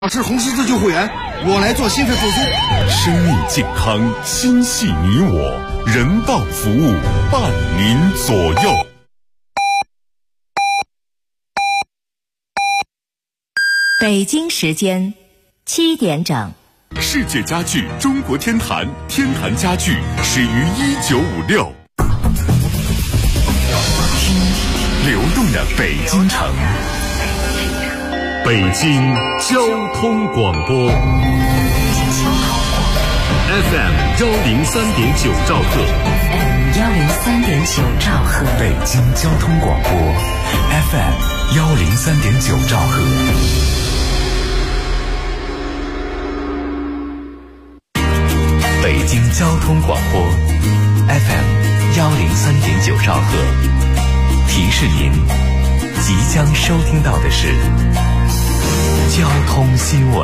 我是红十字救护员，我来做心肺复苏。 生命健康，心系你我，人道服务，伴您左右。 北京时间7点整。 世界家具中国天坛，天坛家具始于1956。流动的北京城，北京交通广播 FM103.9兆赫 103.9兆赫， 北京交通广播 FM103.9兆赫。北京交通广播 FM103.9兆赫，提示您即将收听到的是交通新闻。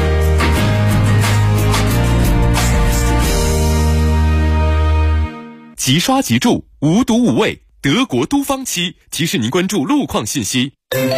即刷即住，无毒无味，德国都方漆提示您关注路况信息。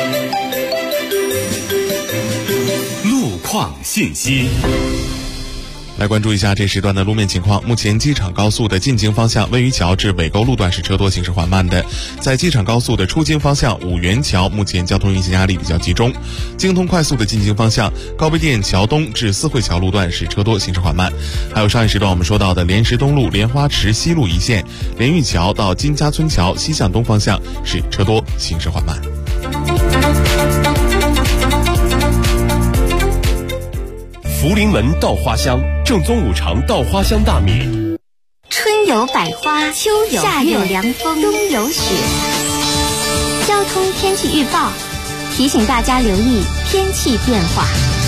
路况信息。来关注一下这时段的路面情况。目前机场高速的进京方向魏榆桥至北沟路段是车多，行驶缓慢的。在机场高速的出京方向五元桥，目前交通运行压力比较集中。京通快速的进京方向高碑店桥东至四惠桥路段是车多，行驶缓慢。还有上一时段我们说到的莲石东路莲花池西路一线莲玉桥到金家村桥西向东方向是车多，行驶缓慢。 福临门稻花香，正宗五常稻花香大米。 春有百花，秋有夏有凉风，冬有雪。交通天气预报提醒大家留意天气变化。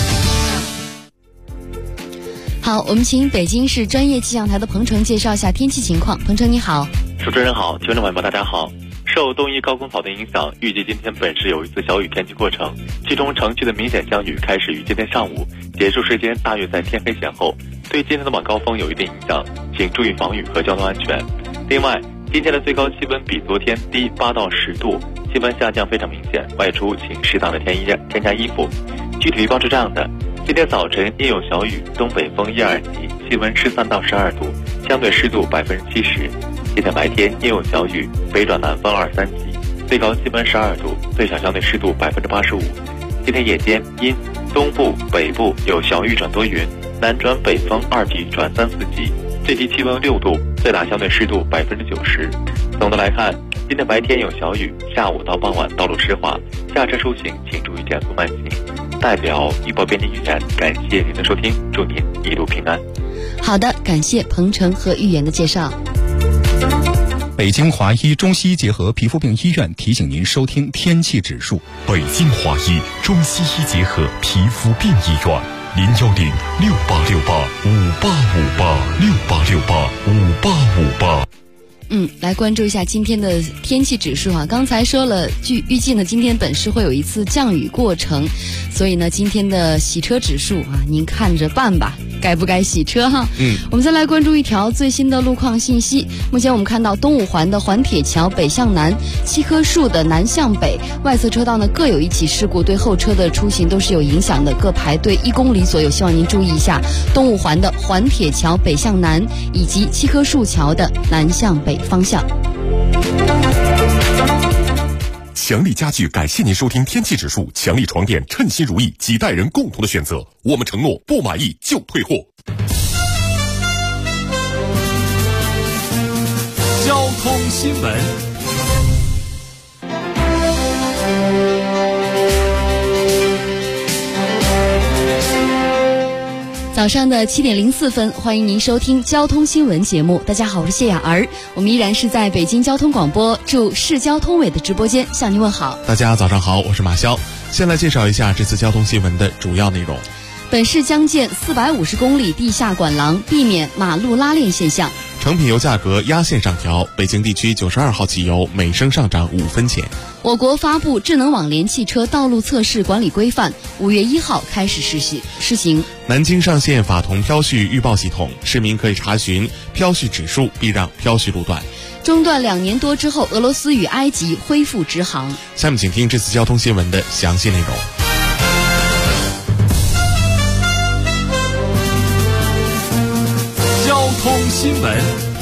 好，我们请北京市专业气象台的彭程介绍一下天气情况。彭程你好。 主持人好，听众朋友们大家好。受东一高空草甸影响，预计今天本市有一次小雨天气过程，其中城区的明显降雨开始于今天上午，结束时间大约在天黑前后，对今天的晚高峰有一定影响，请注意防雨和交通安全。另外，今天的最高气温比昨天低8到10度，气温下降非常明显，外出请适当的添加衣服。具体预报是这样的：今天早晨阴有小雨，东北风1、2级，气温13到12度，相对湿度70%。今天白天阴有小雨，北转南风2、3级，最高气温12度，最小相对湿度85%。今天夜间阴，东部、北部有小雨转多云，南转北风2级转3、4级，最低气温6度，最大相对湿度90%。总的来看，今天白天有小雨，下午到傍晚道路湿滑，驾车出行请注意减速慢行。代表预报编辑预言，感谢您的收听，祝您一路平安。 好的，感谢彭程和预言的介绍。 北京华医中西医结合皮肤病医院提醒您收听天气指数。 北京华医中西医结合皮肤病医院，0106868585858685858。 来关注一下今天的天气指数啊。刚才说了，预计呢今天本市会有一次降雨过程，所以呢今天的洗车指数啊，您看着办吧，该不该洗车哈？我们再来关注一条最新的路况信息。目前我们看到东五环的环铁桥北向南、7棵树的南向北外侧车道呢各有一起事故，对后车的出行都是有影响的，各排队1公里左右，希望您注意一下东五环的环铁桥北向南以及7棵树桥的南向北方向。 强力家具感谢您收听天气指数，强力床垫称心如意，几代人共同的选择，我们承诺不满意就退货。 交通新闻。 早上的7点04分，欢迎您收听交通新闻节目。大家好，我是谢雅儿，我们依然是在北京交通广播驻市交通委的直播间向您问好。 大家早上好，我是马潇。先来介绍一下这次交通新闻的主要内容。 本市将建450公里地下管廊，避免马路拉链现象。 成品油价格压线上调，北京地区92号汽油每升上涨5分钱。 我国发布智能网联汽车道路测试管理规范，5月1号开始施行。 南京上线法同飘絮预报系统，市民可以查询飘絮指数，避让飘絮路段。 中断2年多之后，俄罗斯与埃及恢复直航。 下面请听这次交通新闻的详细内容。 闻。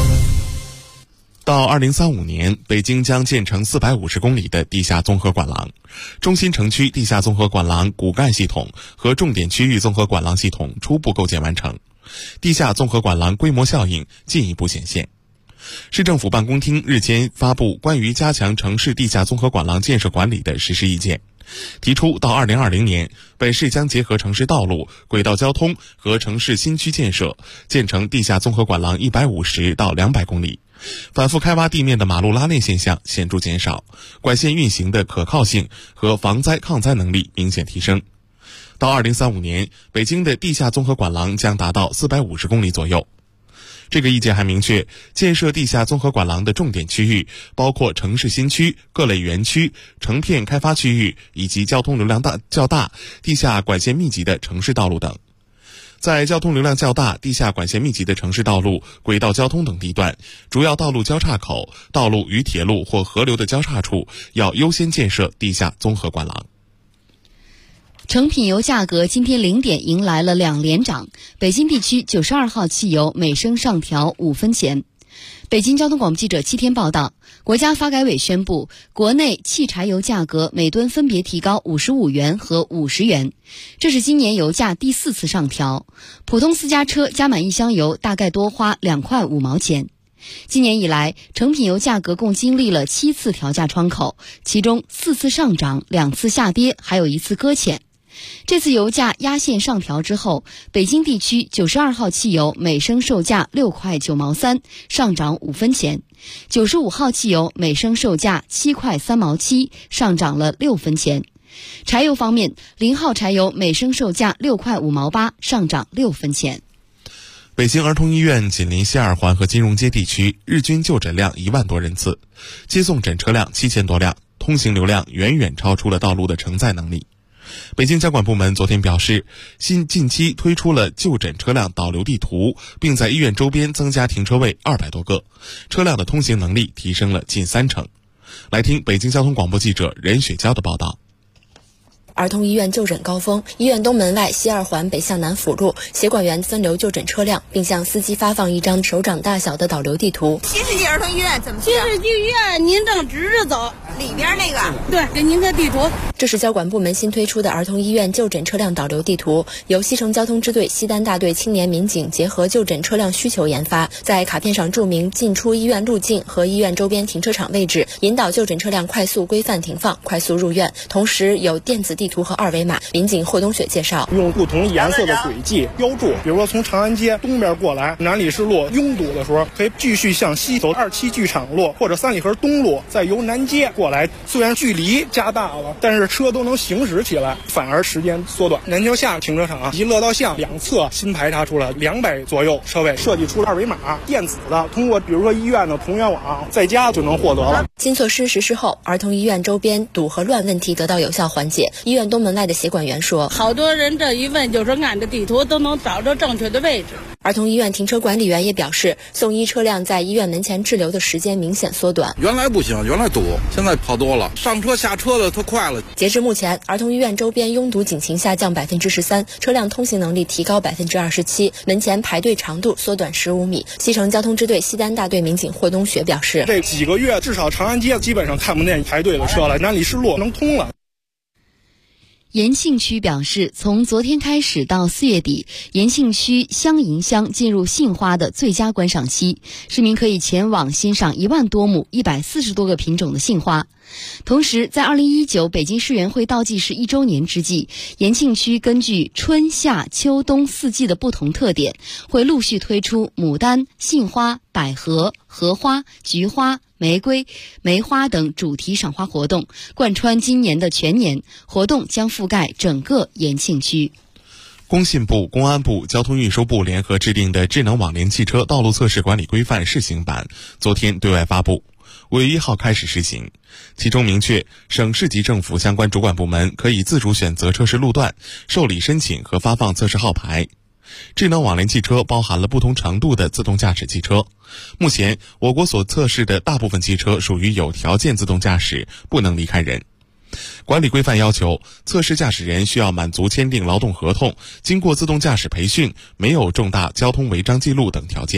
到2035年，北京将建成450公里的地下综合管廊，中心城区地下综合管廊骨干系统和重点区域综合管廊系统初步构建完成，地下综合管廊规模效应进一步显现。市政府办公厅日前发布关于加强城市地下综合管廊建设管理的实施意见，提出到2020年，本市将结合城市道路、轨道交通和城市新区建设，建成地下综合管廊150到200公里，反复开挖地面的马路拉链现象显著减少，管线运行的可靠性和防灾抗灾能力明显提升。到2035年，北京的地下综合管廊将达到450公里左右。这个意见还明确，建设地下综合管廊的重点区域包括城市新区、各类园区、成片开发区域以及交通流量较大、地下管线密集的城市道路等。在交通流量较大、地下管线密集的城市道路、轨道交通等地段，主要道路交叉口、道路与铁路或河流的交叉处，要优先建设地下综合管廊。 成品油价格今天0点迎来了2连涨，北京地区92号汽油每升上调5分钱。北京交通广播记者7天报道，国家发改委宣布，国内汽柴油价格每吨分别提高55元和50元，这是今年油价第4次上调。普通私家车加满1箱油大概多花2块5毛钱。今年以来，成品油价格共经历了7次调价窗口，其中4次上涨、2次下跌，还有1次搁浅。这次油价压线上调之后，北京地区92号汽油每升售价6块9毛3，上涨5分钱；95号汽油每升售价7块3毛7，上涨了6分钱。柴油方面，0号柴油每升售价6块5毛8，上涨6分钱。 北京儿童医院紧邻西二环和金融街地区，日均就诊量1万多人次，接送诊车辆7000多辆，通行流量远远超出了道路的承载能力。北京交管部门昨天表示，近期推出了就诊车辆导流地图，并在医院周边增加停车位200多个，车辆的通行能力提升了近30%。来听北京交通广播记者任雪娇的报道。 儿童医院就诊高峰，医院东门外西二环北向南辅路，协管员分流就诊车辆，并向司机发放一张手掌大小的导流地图。 新世纪儿童医院怎么去？ 新世纪医院您正直着走， 里边那个。 对，给您个地图。 这是交管部门新推出的儿童医院就诊车辆导流地图，由西城交通支队西单大队青年民警结合就诊车辆需求研发，在卡片上注明进出医院路径和医院周边停车场位置，引导就诊车辆快速规范停放、快速入院。同时有电子地图和2维码。民警霍东雪介绍， 用不同颜色的轨迹标注，比如说从长安街东边过来，南礼士路拥堵的时候，可以继续向西走27剧场路或者三里河东路，再由南街过来。虽然距离加大了，但是车都能行驶起来，反而时间缩短。南桥下停车场以及乐道巷两侧新排查出了200左右车位，设计出了2维码，电子的，通过比如说医院的同源网，在家就能获得了。 新措施实施后，儿童医院周边堵和乱问题得到有效缓解。医院东门外的协管员说， 好多人这一问就是按着地图都能找着正确的位置。 儿童医院停车管理员也表示，送医车辆在医院门前滞留的时间明显缩短。 原来不行，原来堵，现在好多了，上车下车的特快了。 截至目前，儿童医院周边拥堵警情下降13%，车辆通行能力提高27%，门前排队长度缩短15米。西城交通支队西单大队民警霍东雪表示， 这几个月至少长安街基本上看不见排队的车了，南礼士路能通了。 延庆区表示，从昨天开始到4月底，延庆区香迎乡进入杏花的最佳观赏期，市民可以前往欣赏1万多亩、140多个品种的杏花。同时，在2019北京市园会倒计时1周年之际，延庆区根据春夏秋冬4季的不同特点，会陆续推出牡丹、杏花、百合、荷花、菊花、玫瑰、梅花等主题赏花活动，贯穿今年的全年，活动将覆盖整个延庆区。 工信部、公安部、交通运输部联合制定的智能网联汽车道路测试管理规范试行版昨天对外发布，5月1号开始实行。其中明确，省市级政府相关主管部门可以自主选择测试路段、受理申请和发放测试号牌。智能网联汽车包含了不同程度的自动驾驶汽车。目前，我国所测试的大部分汽车属于有条件自动驾驶，不能离开人。管理规范要求，测试驾驶人需要满足签订劳动合同、经过自动驾驶培训、没有重大交通违章记录等条件。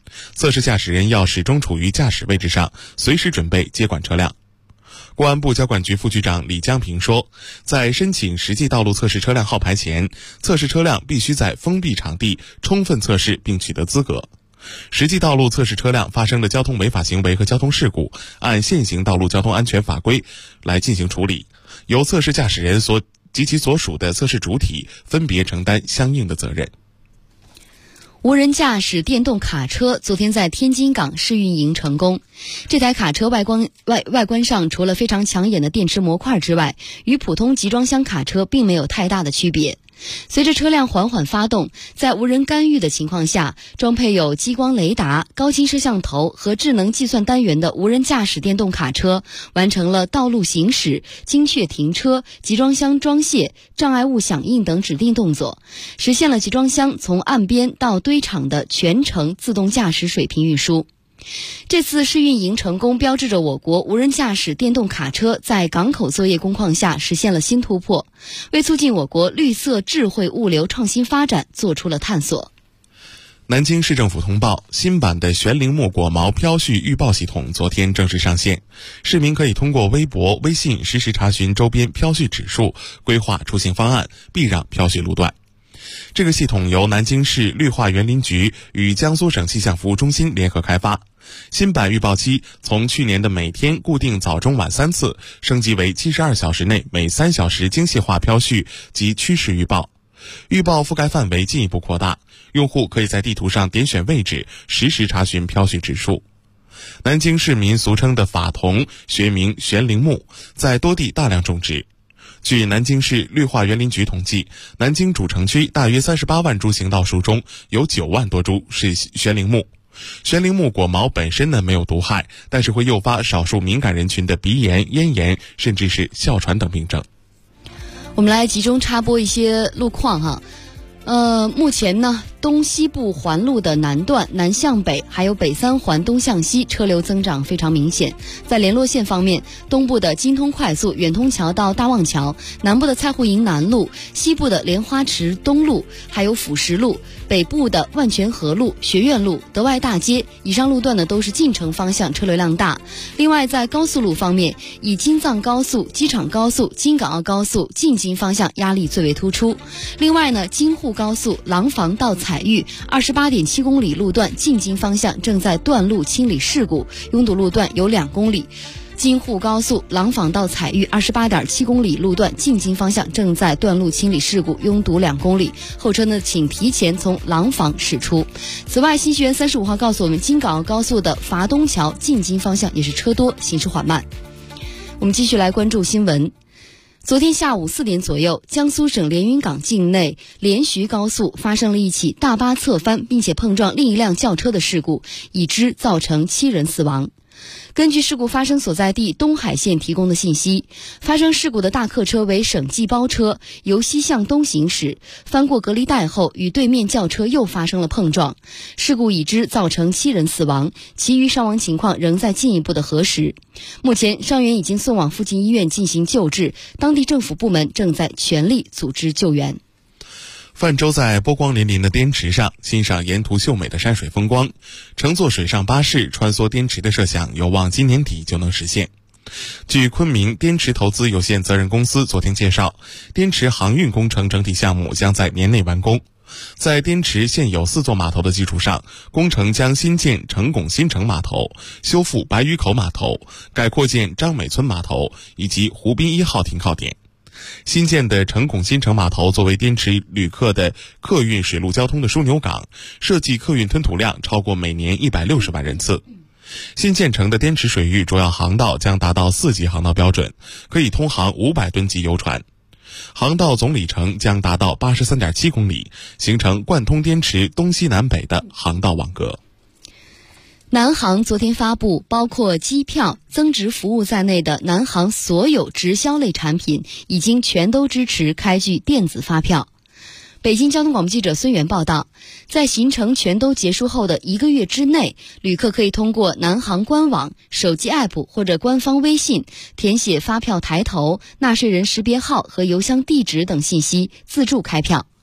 测试驾驶人要始终处于驾驶位置上，随时准备接管车辆。公安部交管局副局长李江平说，在申请实际道路测试车辆号牌前，测试车辆必须在封闭场地充分测试并取得资格。实际道路测试车辆发生的交通违法行为和交通事故，按现行道路交通安全法规来进行处理，由测试驾驶人及其所属的测试主体分别承担相应的责任。 无人驾驶电动卡车昨天在天津港试运营成功。这台卡车外观上除了非常抢眼的电池模块之外，与普通集装箱卡车并没有太大的区别。随着车辆缓缓发动，在无人干预的情况下，装配有激光雷达、高清摄像头和智能计算单元的无人驾驶电动卡车，完成了道路行驶、精确停车、集装箱装卸、障碍物响应等指定动作，实现了集装箱从岸边到堆场的全程自动驾驶水平运输。这次试运营成功，标志着我国无人驾驶电动卡车在港口作业工况下实现了新突破，为促进我国绿色智慧物流创新发展做出了探索。 南京市政府通报，新版的悬铃木果毛飘絮预报系统昨天正式上线，市民可以通过微博、微信实时查询周边飘絮指数，规划出行方案，避让飘絮路段。这个系统由南京市绿化园林局与江苏省气象服务中心联合开发。新版预报期从去年的每天固定早中晚3次，升级为72小时内每3小时精细化飘絮及趋势预报。预报覆盖范围进一步扩大，用户可以在地图上点选位置，实时查询飘絮指数。南京市民俗称的法桐，学名悬铃木，在多地大量种植。据南京市绿化园林局统计，南京主城区大约38万株行道树中有9万多株是悬铃木。悬铃木果毛本身呢没有毒害，但是会诱发少数敏感人群的鼻炎、咽炎，甚至是哮喘等病症。 我们来集中插播一些路况哈。目前呢，东西部环路的南段南向北，还有北3环东向西车流增长非常明显。在联络线方面，东部的京通快速远通桥到大望桥，南部的蔡户营南路，西部的莲花池东路，还有辅石路，北部的万泉河路、学院路、德外大街，以上路段呢都是进城方向车流量大。另外在高速路方面，以京藏高速、机场高速、京港澳高速进京方向压力最为突出。另外呢，京沪高速廊坊到彩玉28.7公里路段进京方向正在断路清理事故，拥堵路段有2公里。京沪高速廊坊到彩玉28.7公里路段进京方向正在断路清理事故，拥堵2公里，后车呢请提前从廊坊驶出。此外，新学园35号告诉我们，京港澳高速的筏东桥进京方向也是车多，行驶缓慢。我们继续来关注新闻。昨天下午4点左右，江苏省连云港境内连徐高速发生了一起大巴侧翻并且碰撞另一辆轿车的事故，已知造成7人死亡。根据事故发生所在地东海县提供的信息，发生事故的大客车为省际包车，由西向东行驶，翻过隔离带后与对面轿车又发生了碰撞。事故已知造成7人死亡，其余伤亡情况仍在进一步的核实。目前伤员已经送往附近医院进行救治，当地政府部门正在全力组织救援。 泛舟在波光粼粼的滇池上，欣赏沿途秀美的山水风光，乘坐水上巴士穿梭滇池的设想有望今年底就能实现。据昆明滇池投资有限责任公司昨天介绍，滇池航运工程整体项目将在年内完工。在滇池现有4座码头的基础上，工程将新建成拱新城码头，修复白鱼口码头，改扩建张美村码头以及湖滨1号停靠点。新建的成拱新城码头作为滇池旅客的客运水陆交通的枢纽港，设计客运吞吐量超过每年160万人次。新建成的滇池水域主要航道将达到4级航道标准，可以通航500吨级游船，航道总里程将达到83.7公里，形成贯通滇池东西南北的航道网格。 南航昨天发布，包括机票、增值服务在内的南航所有直销类产品已经全都支持开具电子发票。北京交通广播记者孙源报道，在行程全都结束后的1个月之内，旅客可以通过南航官网、手机 app 或者官方微信填写发票抬头、纳税人识别号和邮箱地址等信息，自助开票。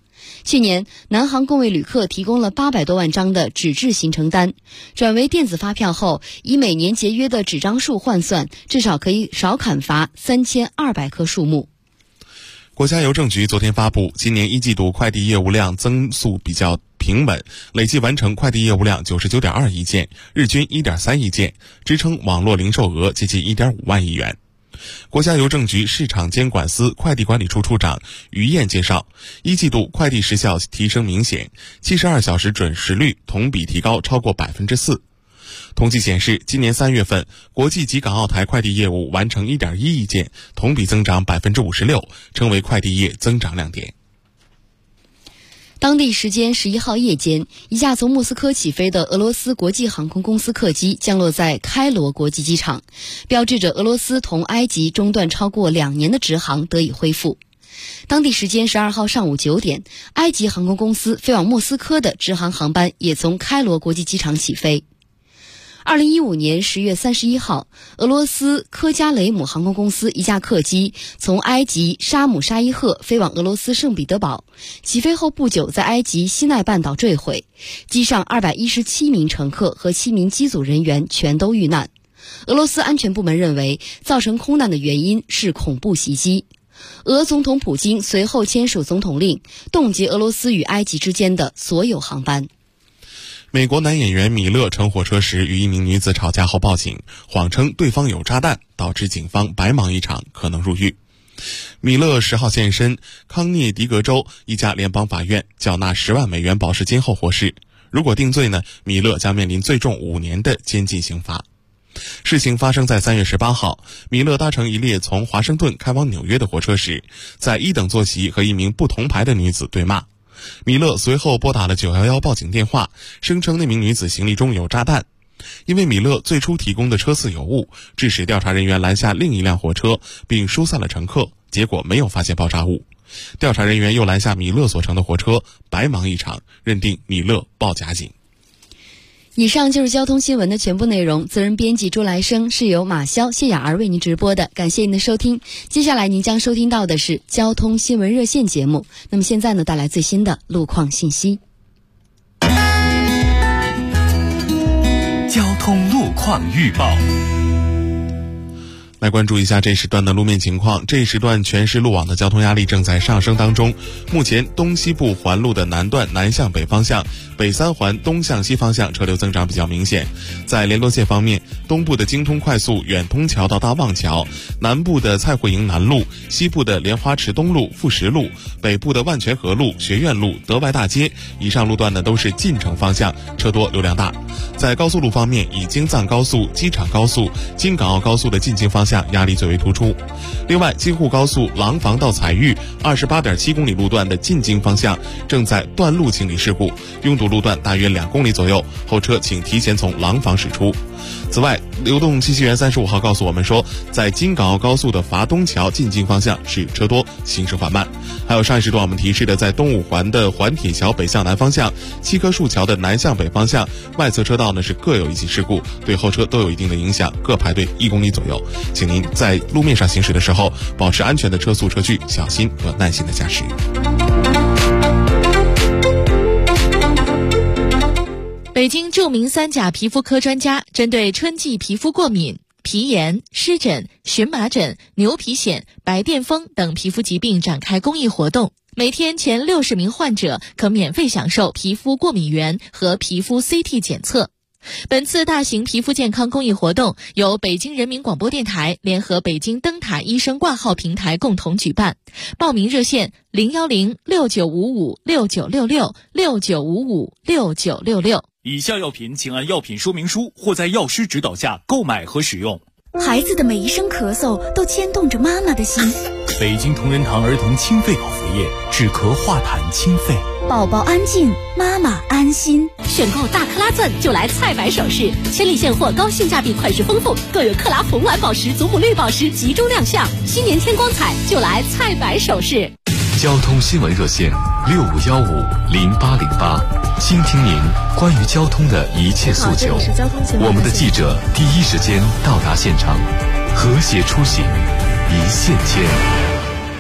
去年，南航共为旅客提供了800多万张的纸质行程单，转为电子发票后，以每年节约的纸张数换算，至少可以少砍伐3200棵树木。 国家邮政局昨天发布，今年一季度快递业务量增速比较平稳，累计完成快递业务量99.2亿件，日均1.3亿件，支撑网络零售额接近1.5万亿元。国家邮政局市场监管司快递管理处处长于燕介绍，一季度快递时效提升明显，72小时准时率同比提高超过4%。统计显示，今年3月份，国际及港澳台快递业务完成1.1亿件，同比增长56%，成为快递业增长亮点。 当地时间11号夜间，一架从莫斯科起飞的俄罗斯国际航空公司客机降落在开罗国际机场，标志着俄罗斯同埃及中断超过2年的直航得以恢复。当地时间12号上午9点，埃及航空公司飞往莫斯科的直航航班也从开罗国际机场起飞。2015年10月31号，俄罗斯科加雷姆航空公司一架客机从埃及沙姆沙伊赫飞往俄罗斯圣彼得堡，起飞后不久在埃及西奈半岛坠毁，机上217名乘客和7名机组人员全都遇难。俄罗斯安全部门认为，造成空难的原因是恐怖袭击。俄总统普京随后签署总统令，冻结俄罗斯与埃及之间的所有航班。 美国男演员米勒乘火车时与一名女子吵架后报警，谎称对方有炸弹，导致警方白忙一场，可能入狱。米勒10号现身康涅狄格州一家联邦法院，缴纳10万美元保释金后获释。如果定罪呢，米勒将面临最重5年的监禁刑罚。事情发生在3月18号，米勒搭乘一列从华盛顿开往纽约的火车时，在1等座席和一名不同牌的女子对骂。米勒随后拨打了911报警电话，声称那名女子行李中有炸弹。因为米勒最初提供的车次有误，致使调查人员拦下另一辆火车并疏散了乘客，结果没有发现爆炸物。调查人员又拦下米勒所乘的火车，白忙一场，认定米勒报假警。 以上就是交通新闻的全部内容，责任编辑朱来生，是由马潇、谢雅儿为您直播的，感谢您的收听。接下来您将收听到的是交通新闻热线节目。那么现在呢，带来最新的路况信息。 交通路况预报。 来关注一下这时段的路面情况。这一时段全市路网的交通压力正在上升当中。目前东西部环路的南段南向北方向，北三环东向西方向车流增长比较明显。在联络线方面，东部的京通快速远通桥到大望桥，南部的蔡慧营南路，西部的莲花池东路、富石路，北部的万泉河路、学院路、德外大街，以上路段呢都是进城方向车多流量大。在高速路方面，以京藏高速、机场高速、京港澳高速的进京方向压力最为突出。另外，京沪高速廊坊到彩玉 28.7 公里路段的进京方向正在断路清理事故，拥堵路段大约2公里左右，后车请提前从廊坊驶出。此外，流动信息员35号告诉我们说，在京港澳高速的筏东桥进京方向是车多，行驶缓慢。还有上一时段我们提示的，在东五环的环铁桥北向南方向、七棵树桥的南向北方向，外侧车道呢是各有一起事故，对后车都有一定的影响，各排队1公里左右。请您在路面上行驶的时候，保持安全的车速车距，小心和耐心的驾驶。 北京著名3甲皮肤科专家针对春季皮肤过敏、皮炎、湿疹、荨麻疹、牛皮癣、白癜风等皮肤疾病展开公益活动，每天前60名患者可免费享受皮肤过敏原和皮肤 CT 检测。本次大型皮肤健康公益活动由北京人民广播电台联合北京灯塔医生挂号平台共同举办，报名热线01069556966 69556966。 以下药品请按药品说明书或在药师指导下购买和使用。 孩子的每一声咳嗽都牵动着妈妈的心。 北京同仁堂儿童清肺口服液，止咳化痰清肺。 宝宝安静，妈妈安心。 选购大克拉钻就来菜百首饰，千里现货，高性价比，款式丰富，更有克拉红蓝宝石、祖母绿宝石集中亮相。新年添光彩，就来菜百首饰。 交通新闻热线65150808，倾听您关于交通的一切诉求。我们的记者第一时间到达现场，和谐出行，一线牵。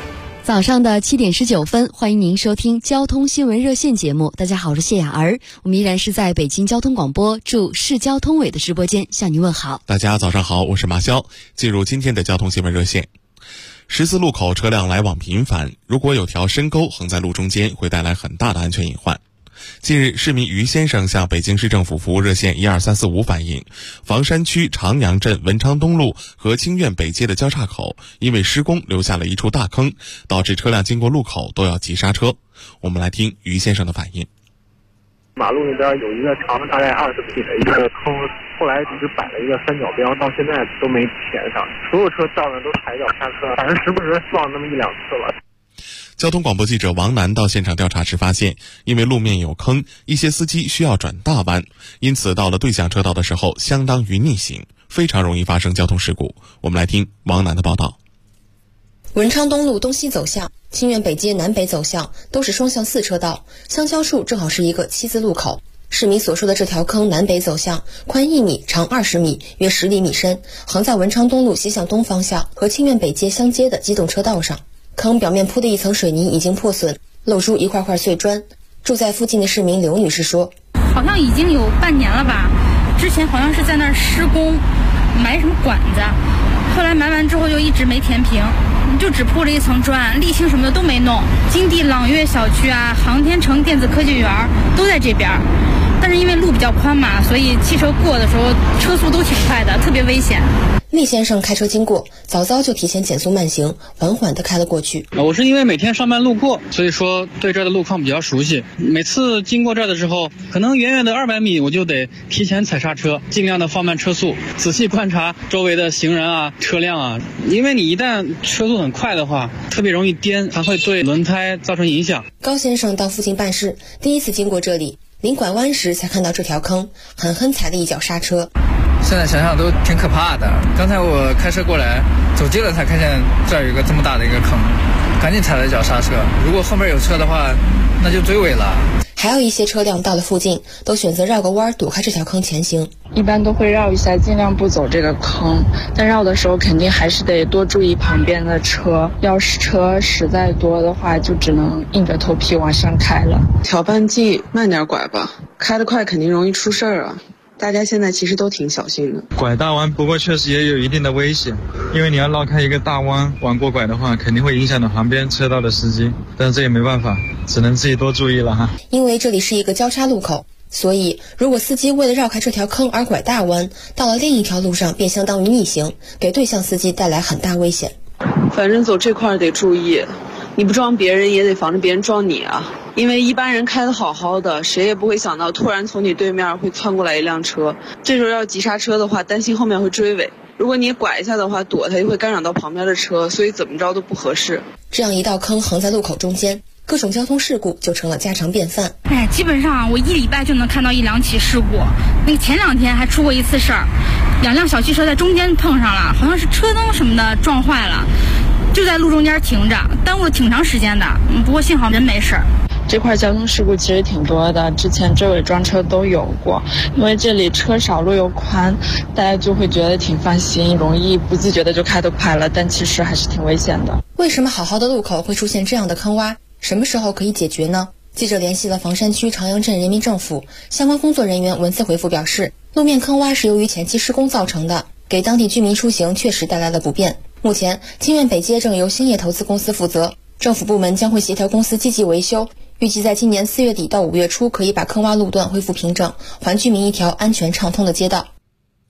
早上的7点19分，欢迎您收听交通新闻热线节目。大家好，我是谢雅儿，我们依然是在北京交通广播驻市交通委的直播间向您问好。 大家早上好，我是马潇。进入今天的交通新闻热线。十字路口车辆来往频繁，如果有条深沟横在路中间，会带来很大的安全隐患。近日，市民于先生向北京市政府服务热线12345反映，房山区长阳镇文昌东路和清苑北街的交叉口因为施工留下了一处大坑，导致车辆经过路口都要急刹车。我们来听于先生的反应。 马路那边有一个长大概20米的一个坑，后来一直摆了一个三角标，到现在都没填上，所有车到那都踩脚刹车，反正时不时撞那么1-2次了。 交通广播记者王楠到现场调查时发现，因为路面有坑，一些司机需要转大弯，因此到了对向车道的时候相当于逆行，非常容易发生交通事故。我们来听王楠的报道。 文昌东路东西走向、清苑北街南北走向都是双向4车道，相交处正好是一个7字路口。市民所说的这条坑南北走向，宽1米，长20米，约10厘米深，横在文昌东路西向东方向和清苑北街相接的机动车道上。坑表面铺的一层水泥已经破损，露出一块块碎砖。住在附近的市民刘女士说， 好像已经有半年了吧，之前好像是在那儿施工埋什么管子，后来埋完之后就一直没填平，就只铺了一层砖，沥青什么的都没弄。金地朗悦小区啊，航天城电子科技园都在这边，但是因为路比较宽嘛，所以汽车过的时候车速都挺快的，特别危险。 厉先生开车经过，早早就提前减速慢行，缓缓地开了过去。 我是因为每天上班路过，所以说对这儿的路况比较熟悉。每次经过这儿的时候，可能远远的200米我就得提前踩刹车，尽量的放慢车速，仔细观察周围的行人啊、车辆啊。因为你一旦车速很快的话，特别容易颠，还会对轮胎造成影响。 高先生到附近办事，第一次经过这里，临拐弯时才看到这条坑，狠狠踩了一脚刹车。 现在想想都挺可怕的。刚才我开车过来，走近了才看见这儿有一个这么大的一个坑，赶紧踩了一脚刹车。如果后面有车的话，那就追尾了。 还有一些车辆到了附近，都选择绕个弯躲开这条坑前行。 一般都会绕一下，尽量不走这个坑，但绕的时候肯定还是得多注意旁边的车。要是车实在多的话，就只能硬着头皮往上开了。 调半剂慢点拐吧，开得快肯定容易出事儿啊。大家现在其实都挺小心的。 拐大弯不过确实也有一定的危险，因为你要绕开一个大弯往过拐的话，肯定会影响到旁边车道的司机，但这也没办法，只能自己多注意了哈。 因为这里是一个交叉路口，所以如果司机为了绕开这条坑而拐大弯，到了另一条路上便相当于逆行，给对向司机带来很大危险。 反正走这块得注意，你不撞别人也得防着别人撞你啊。因为一般人开得好好的，谁也不会想到突然从你对面会窜过来一辆车，这时候要急刹车的话，担心后面会追尾。如果你拐一下的话，躲它就会干扰到旁边的车，所以怎么着都不合适。 这样一道坑横在路口中间，各种交通事故就成了家常便饭。 基本上我1礼拜就能看到1-2起事故。那个前2天还出过一次事儿，2辆小汽车在中间碰上了，好像是车灯什么的撞坏了，就在路中间停着，耽误了挺长时间的。不过幸好人没事。 这块交通事故其实挺多的，之前追尾撞车都有过。因为这里车少路又宽，大家就会觉得挺放心，容易不自觉的就开得快了，但其实还是挺危险的。 为什么好好的路口会出现这样的坑洼？什么时候可以解决呢？记者联系了房山区长阳镇人民政府相关工作人员，文字回复表示，路面坑洼是由于前期施工造成的，给当地居民出行确实带来了不便。目前清苑北街正由兴业投资公司负责，政府部门将会协调公司积极维修，预计在今年4月底到5月初可以把坑洼路段恢复平整，还居民一条安全畅通的街道。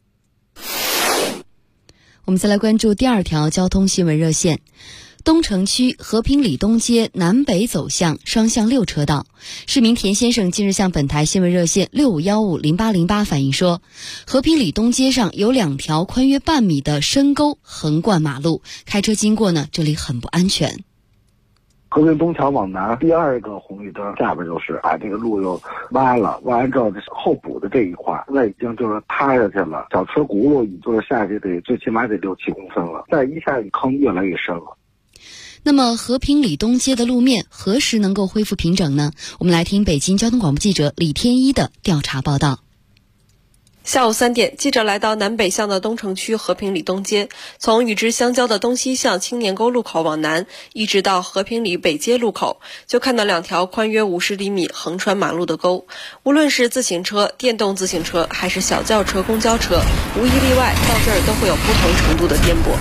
我们再来关注第2条交通新闻热线。东城区和平里东街南北走向双向6车道，市民田先生近日向本台新闻热线65150808反映说，和平里东街上有2条宽约半米的深沟横贯马路，开车经过呢，这里很不安全。 和平东桥往南第2个红绿灯下边就是把这个路又挖了，挖完之后后补的这一块现在已经就是塌下去了，小车轱辘就是下去得最起码得6-7公分了，再一下坑越来越深了。 那么和平里东街的路面何时能够恢复平整呢？我们来听北京交通广播记者李天一的调查报道。 下午3点，记者来到南北向的东城区和平里东街，从与之相交的东西向青年沟路口往南，一直到和平里北街路口，就看到2条宽约50厘米横穿马路的沟。无论是自行车、电动自行车，还是小轿车、公交车，无一例外，到这儿都会有不同程度的颠簸。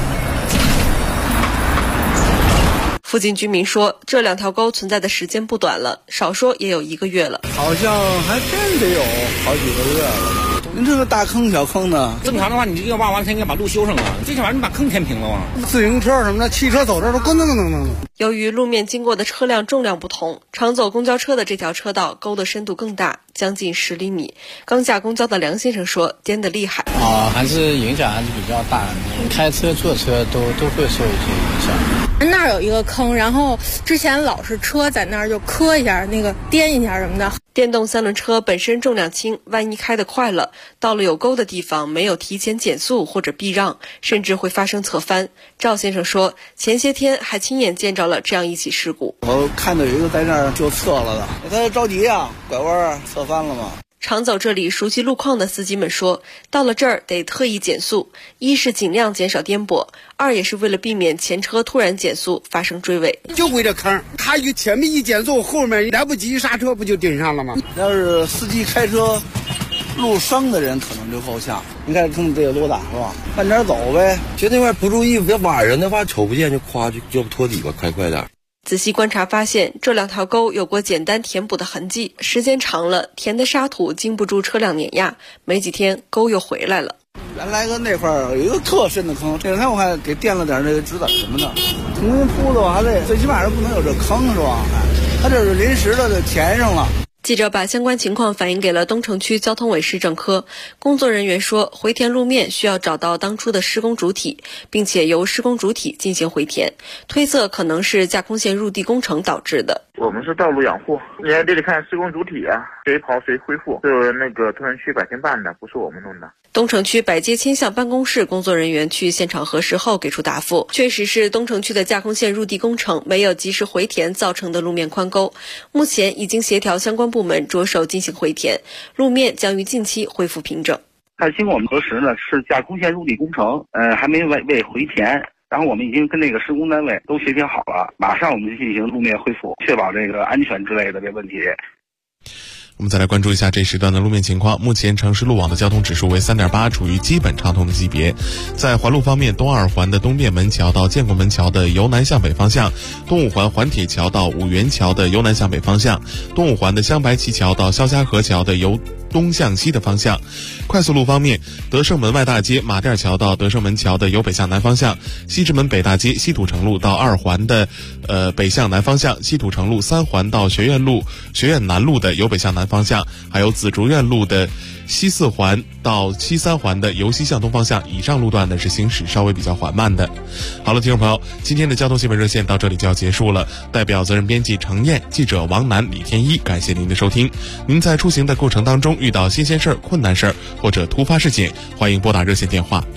附近居民说，这2条沟存在的时间不短了，少说也有1个月了。 好像还真得有好几个月了。你这个大坑小坑呢？ 正常的话，你这个挖完才应该把路修上啊，最起码你把坑填平了嘛。 自行车什么的，汽车走这儿都咣当当当当。 由于路面经过的车辆重量不同，常走公交车的这条车道沟的深度更大，将近10厘米。刚下公交的梁先生说，颠得厉害还是影响还是比较大，开车坐车都会受一些影响。 那儿有一个坑，然后之前老是车在那儿就磕一下，那个颠一下什么的。 电动3轮车本身重量轻，万一开得快了，到了有沟的地方没有提前减速或者避让，甚至会发生侧翻。赵先生说，前些天还亲眼见着了这样一起事故。 我看到有一个在那儿就侧了的，他着急啊，拐弯侧翻了嘛。 常走这里熟悉路况的司机们说，到了这儿得特意减速，一是尽量减少颠簸，二也是为了避免前车突然减速发生追尾。 就为这坑，他前面一减速，后面来不及刹车，不就顶上了吗？要是司机开车路生的人可能就够呛。你看坑得有多大是吧？慢点走呗。 就那块不注意，别晚上的话瞅不见就咵就拖底吧，快点。 仔细观察发现，这2条沟有过简单填补的痕迹，时间长了，填的沙土经不住车辆碾压，没几天沟又回来了。 原来那块有一个特深的坑，这2天我还给垫了点这个纸子什么的，重新铺的话得最起码是不能有这坑是吧？他这是临时的就填上了。 记者把相关情况反映给了东城区交通委市政科，工作人员说，回填路面需要找到当初的施工主体，并且由施工主体进行回填，推测可能是架空线入地工程导致的。 我们是道路养护，你还得看施工主体啊，谁刨谁恢复，是那个东城区百姓办的，不是我们弄的。 东城区百街千巷办公室工作人员去现场核实后给出答复，确实是东城区的架空线入地工程没有及时回填造成的路面宽沟，目前已经协调相关部门着手进行回填，路面将于近期恢复平整。 经过我们核实呢，是架空线入地工程，还没为回填。然后我们已经跟那个施工单位都协调好了，马上我们就进行路面恢复，确保这个安全之类的这问题。 我们再来关注一下这时段的路面情况。目前城市路网的交通指数为 3.8， 处于基本畅通的级别。在环路方面，东2环的东便门桥到建国门桥的由南向北方向，东5环环铁桥到五元桥的由南向北方向，东5环的香白旗桥到肖家河桥的由东向西的方向。快速路方面，德胜门外大街马甸桥到德胜门桥的由北向南方向，西直门北大街西土城路到2环的北向南方向，西土城路3环到学院南路的由北向南方向，还有紫竹院路的西4环到西3环的由西向东方向，以上路段呢是行驶稍微比较缓慢的。好了，听众朋友，今天的交通新闻热线到这里就要结束了。代表责任编辑程燕、记者王楠、李天一，感谢您的收听。您在出行的过程当中遇到新鲜事儿、困难事儿或者突发事件，欢迎拨打热线电话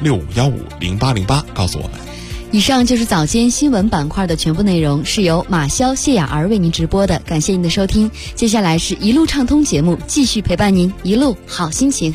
65150808告诉我们。 以上就是早间新闻板块的全部内容，是由马潇、谢雅儿为您直播的，感谢您的收听。接下来是一路畅通节目，继续陪伴您，一路好心情。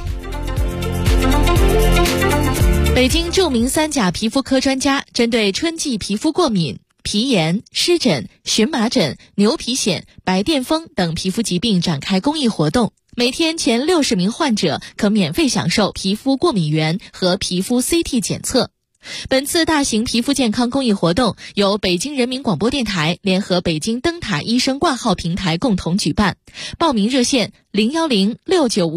北京著名3甲皮肤科专家针对春季皮肤过敏、皮炎、湿疹、荨麻疹、牛皮癣、白癜风等皮肤疾病展开公益活动，每天前60名患者可免费享受皮肤过敏原和皮肤 CT 检测。本次大型皮肤健康公益活动由北京人民广播电台联合北京灯塔医生挂号平台共同举办，报名热线010-695